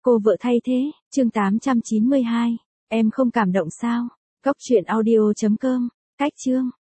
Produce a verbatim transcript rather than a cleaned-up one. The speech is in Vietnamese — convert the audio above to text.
Cô vợ thay thế, chương tám trăm chín mươi hai. Em không cảm động sao? Cốc truyện audio chấm com. Cách chương.